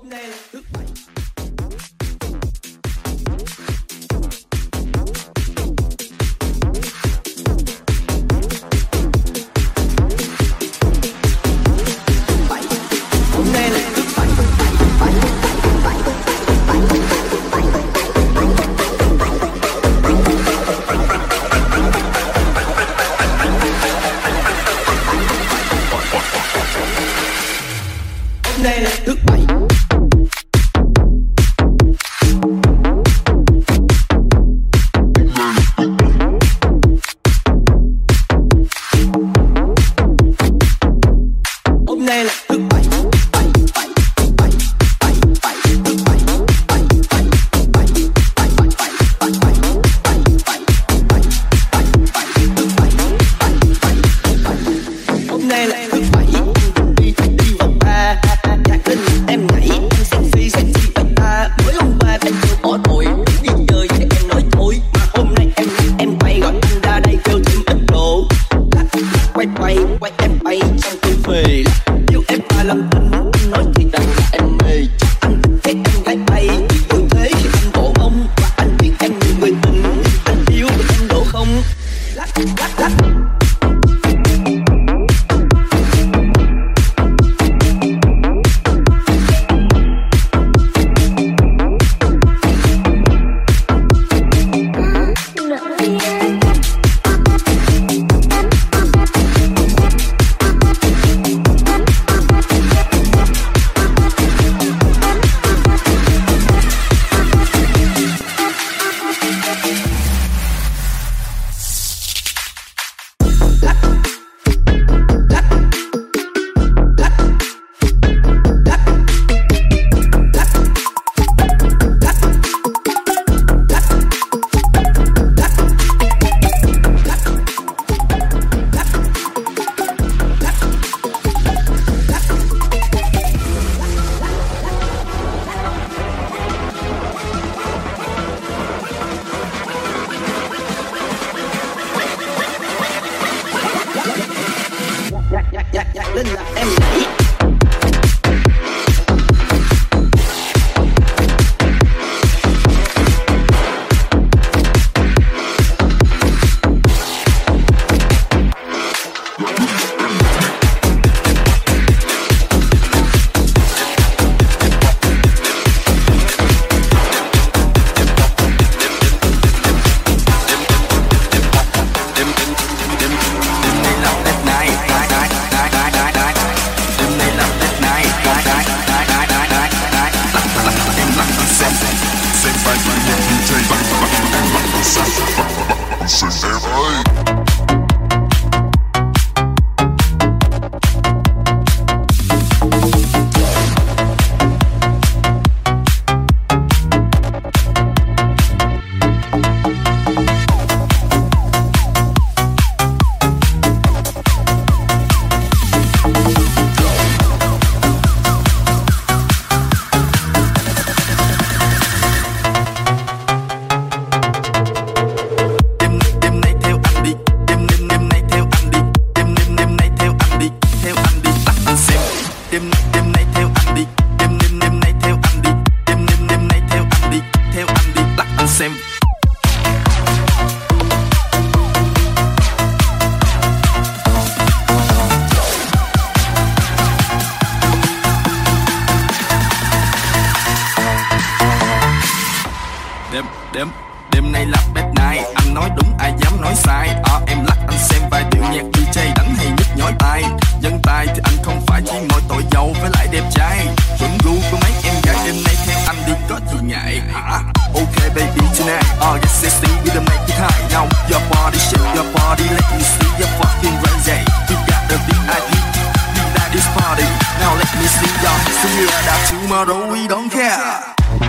Đêm nay là bad night, anh nói đúng ai dám nói sai. Em lắc anh xem vài điệu nhạc DJ đánh hay nhức nhói tai. Dân tài thì anh không phải chỉ mỗi tội giàu với lại đẹp trai. Vẫn gu của mấy em gái đêm nay theo anh đi có gì ngại hả? Okay baby tonight, get sexy with the make it high. Now your body shake your body, let me see your fucking crazy. You got the VIP, we like this party. Now let me see y'all, see you that tomorrow we don't care.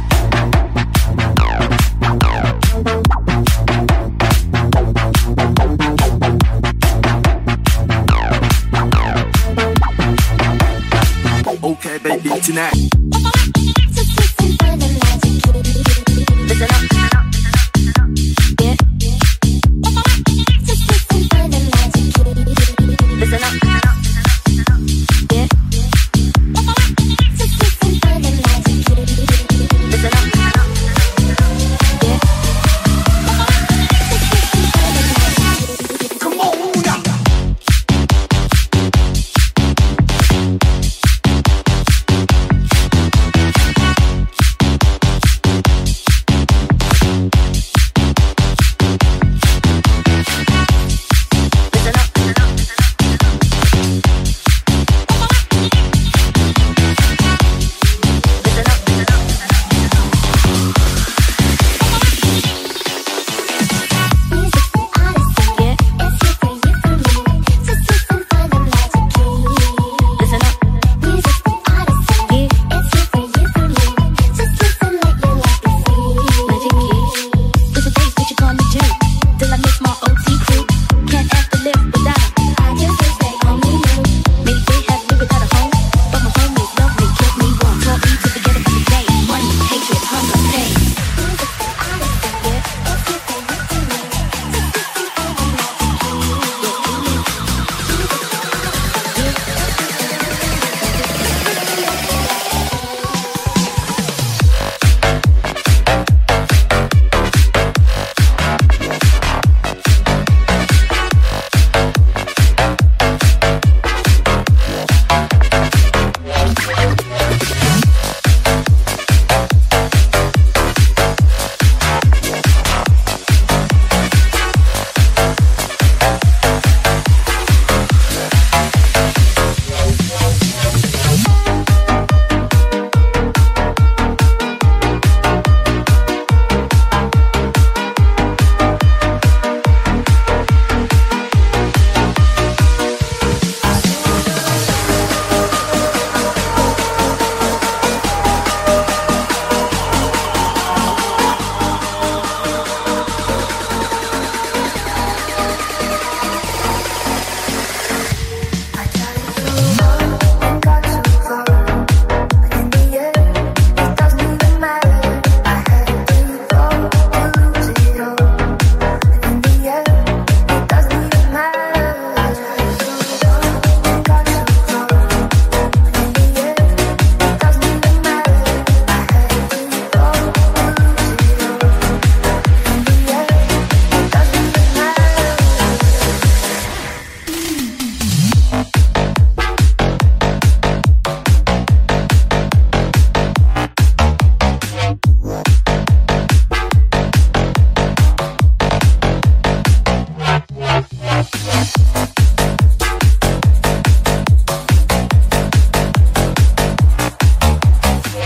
Okay, baby, tonight. Listen up. Yeah. Listen up. Yeah.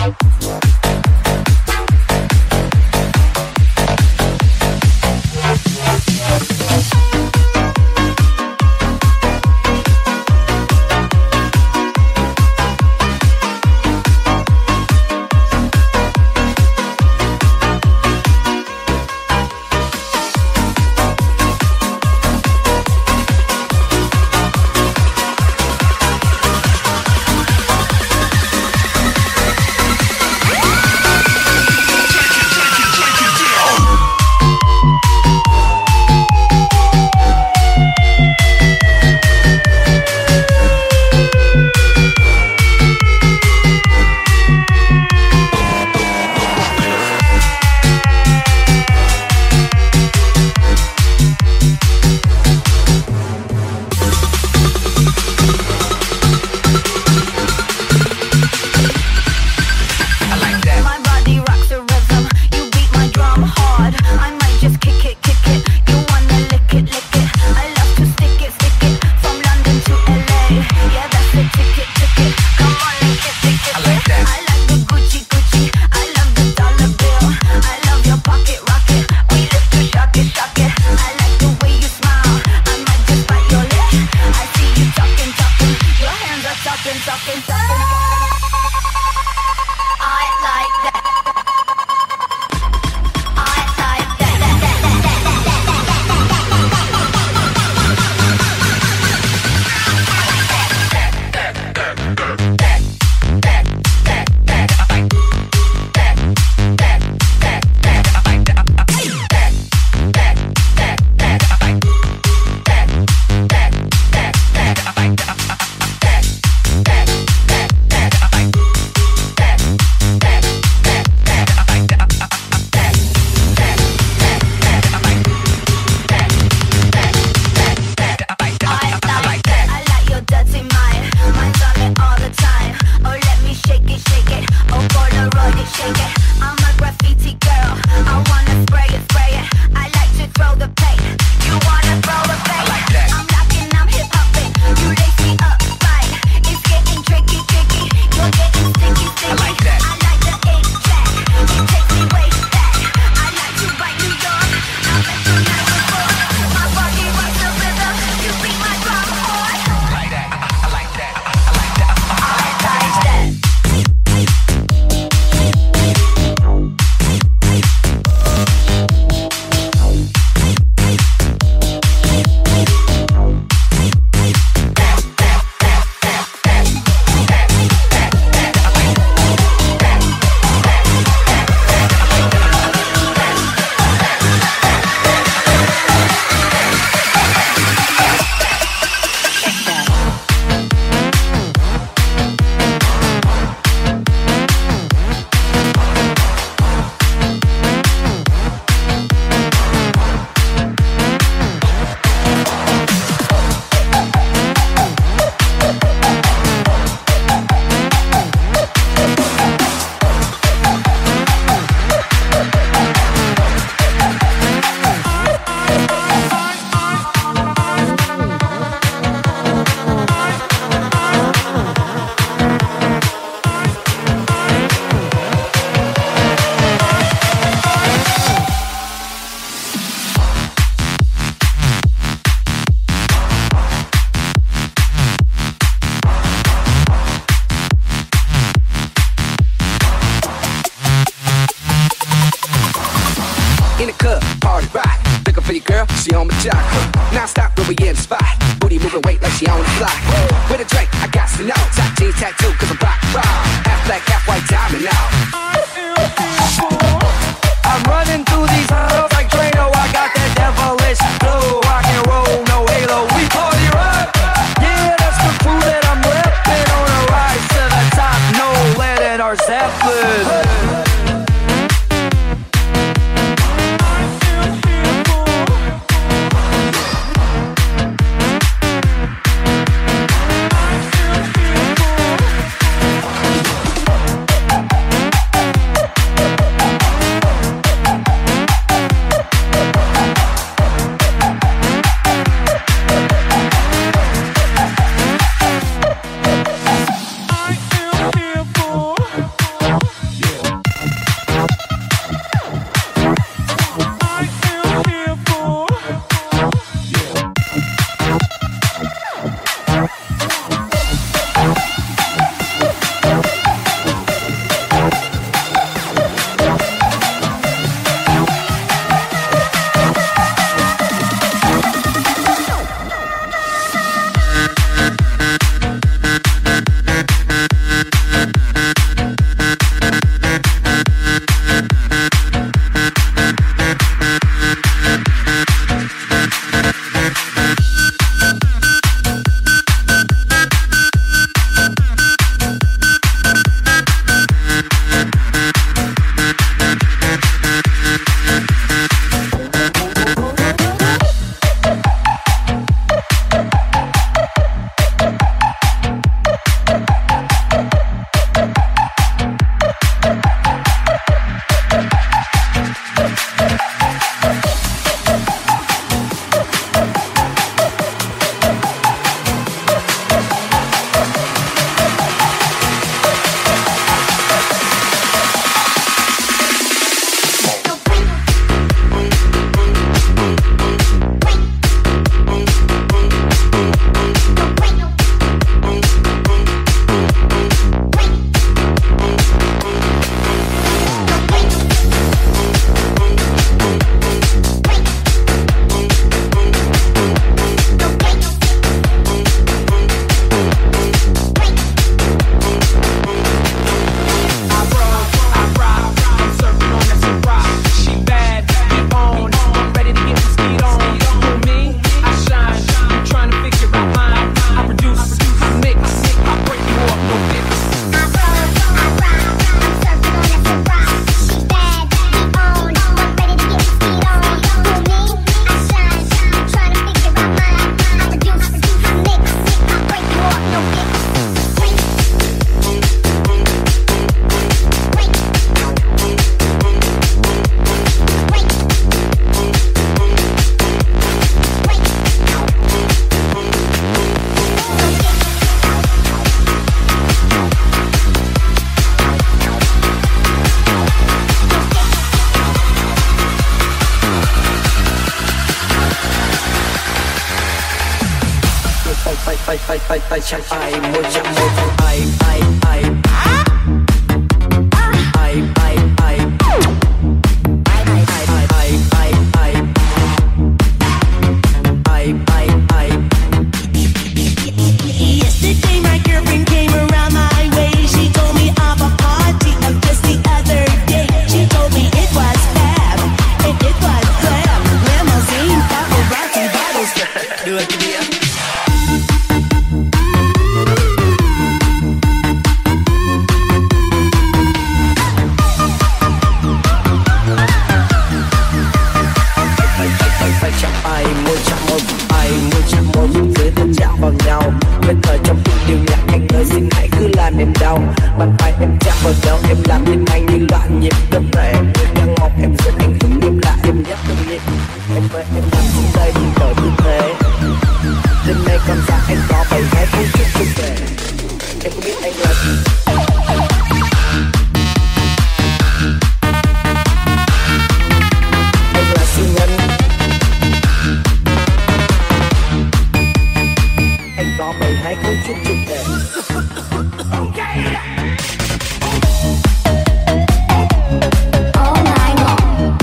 She on my jock, non-stop when we in the spot. Booty moving weight like she on the block. With a drink, I got to know. Top jeans tattoo, cause I'm rock, raw. Half black, half white, diamond now. I'm running through these halls like Drano. I got that devilish flow. Rock and roll, no halo. We party rock. Yeah, that's the crew that I'm repping. On a rise to the top, no lead in our Zeppelin. tay chặt ai môi chạm môi ai ai ai ai ai ai Yesterday my girlfriend came around my way. She told me of a party of just the other day. She told me it was fab and it was glam. Limousine, paparazzi, bottles. Do it, do it. Bên thời trong từng điều nhạc anh ơi xin hãy cứ là niềm đau. Bàn tay em chạm vào nhau em làm tim anh như loạn nhịp tâm thể. Đang mong em sẽ anh hứng đêm lại em nhắc từng nhịp. Em ơi em nằm xuống đây nhìn tới tư thế. Đêm nay con ra anh có bày hết những chút chút về. Em có biết anh là anh là siêu nhân. Có mày hãy cứ chút chút để All night long.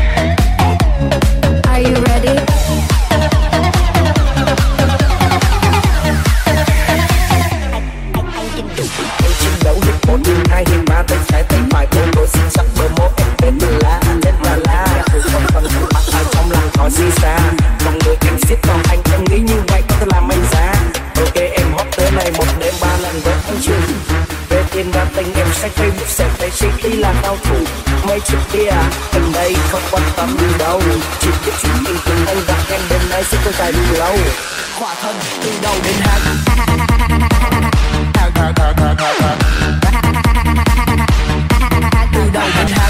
Are you ready? anh chiến đấu hết một đường hai hiên ba tay trái tay phải bốn đôi xinh sắc bờ môi em tên là la từ không tâm không bắt ai trong lòng có gì xa lòng người anh siết còn anh em nghĩ như vậy có thể làm anh ra. Ok em hot tới này một đêm 3 lần với anh chưa về tiền và tình em sách Facebook sẽ thấy City là cao thủ mấy chiếc kia gần đây không quan tâm đi đâu chỉ biết chuyện tình tình anh và em đêm nay sẽ không dài đủ lâu khỏa thân từ đầu đến hai từ đầu đến hai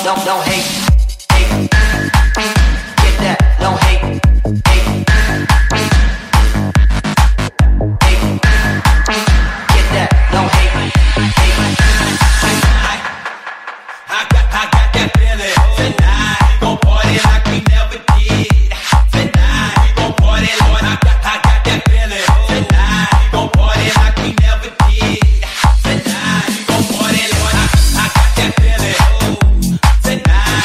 don't hate. Get that, don't hate. Get that, don't hate. I got that feeling. Tonight we gon' party like we never did. Tonight we gon' party, Lord. I got that feeling. Tonight we gon' party like we never did. Tonight we gon' party, Lord. I got that feeling. Tonight.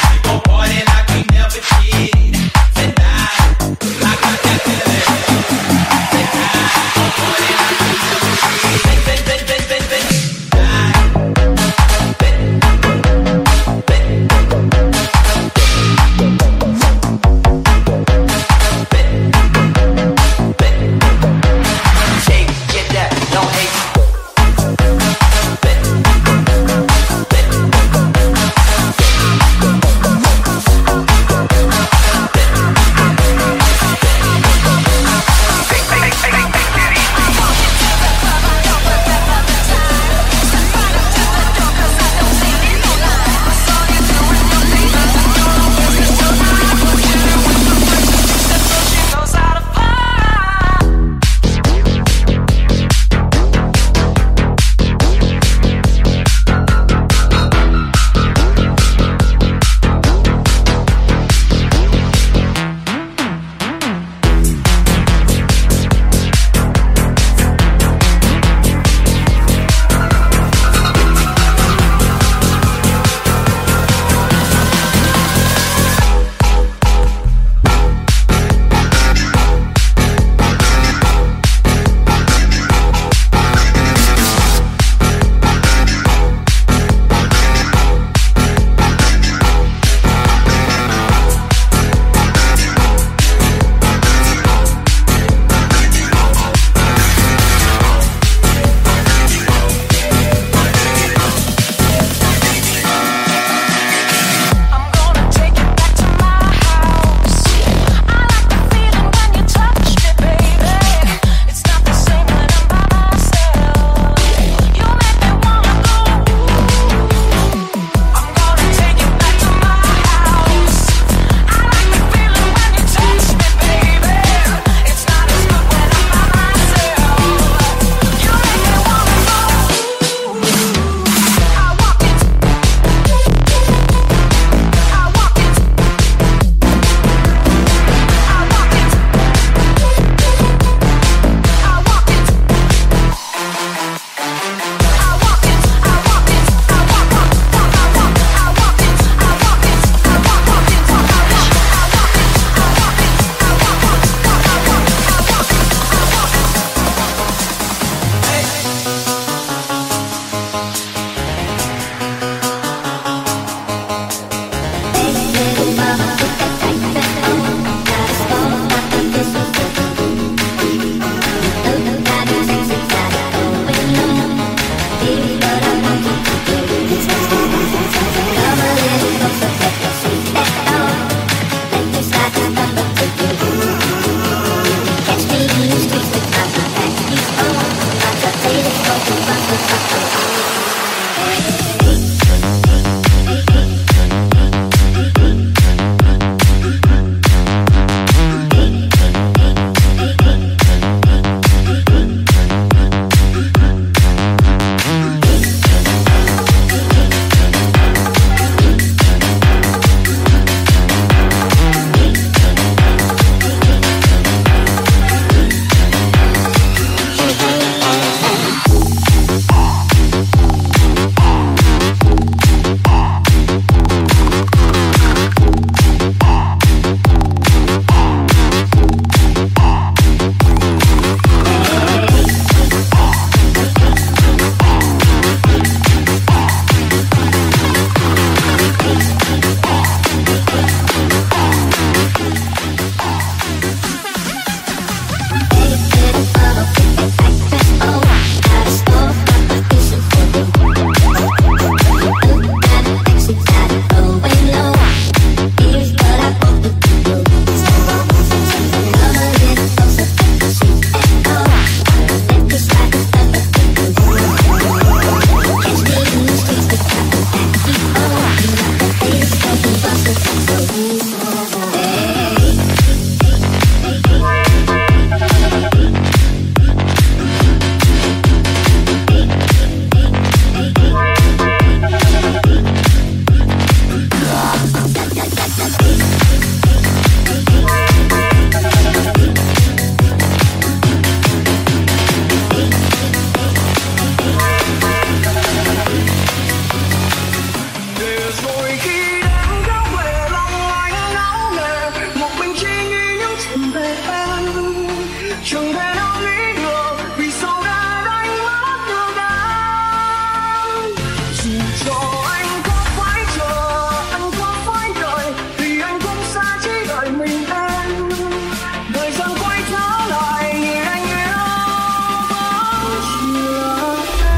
chẳng thể nào nghĩ ngờ vì sao đã đánh mất được anh. Dù cho anh có phải chờ, anh có phải đợi, thì anh cũng sẽ chỉ đợi mình em. Thời gian quay trở lại người anh yêu vẫn chỉ là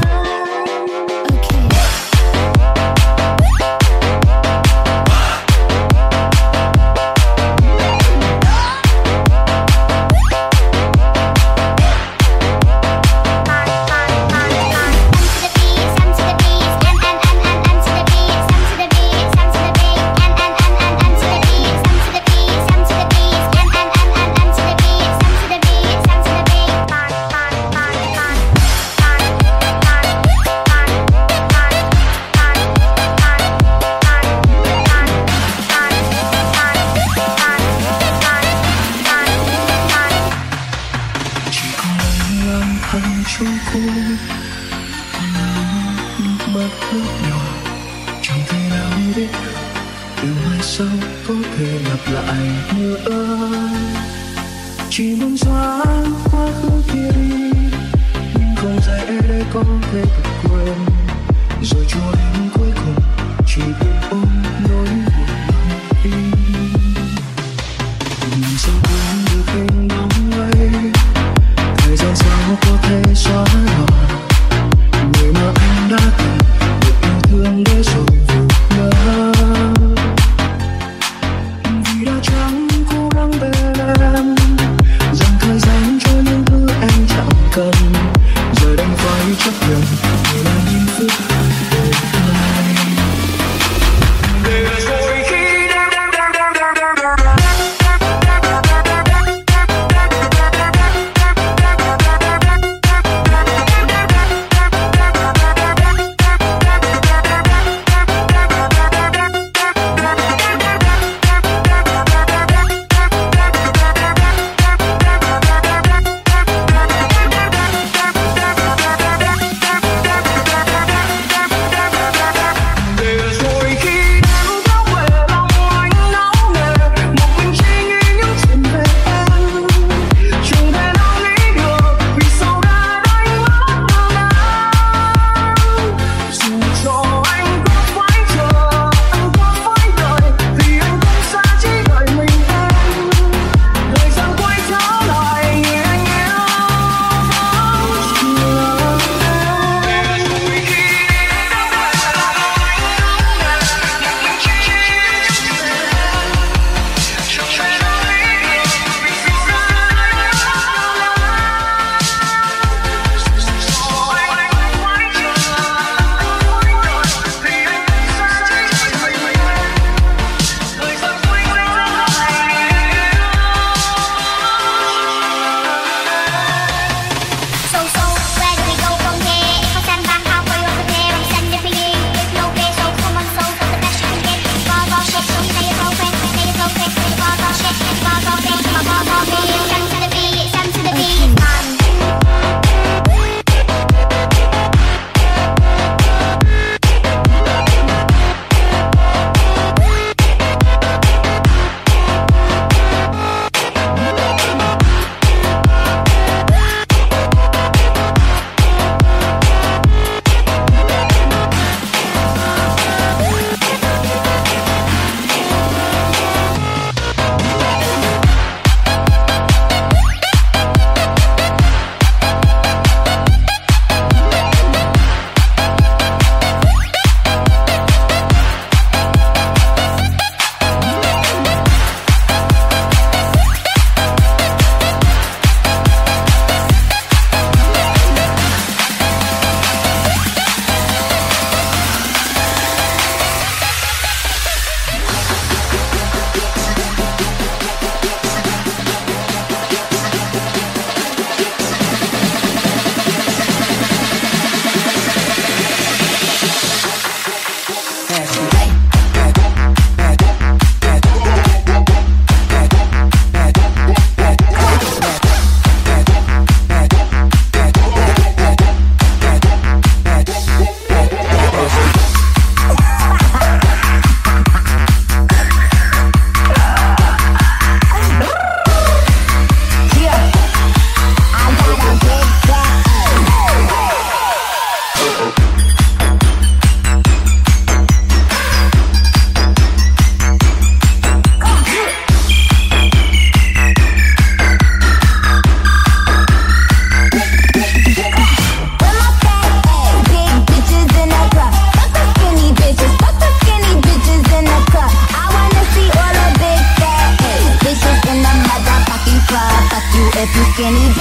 trong cô nước mắt ướt nhỏ, chẳng thể nào biết điều mai sau có thể lặp lại nữa. Chỉ muốn xóa quá khứ kia đi, nhưng không dễ để có thể được quên. Rồi cho đến cuối cùng chỉ biết ôm nỗi buồn lòng tim. Nhìn sao quên được hình bóng ấy, thời gian sao có thể xóa bỏ người mà anh đã từng được yêu thương để rồi vụt lỡ. Vì đã chẳng cố gắng bên em, dành thời gian cho những thứ anh chẳng cần, giờ đành phải chấp nhận vì là những phút đời này.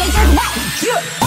make it wet.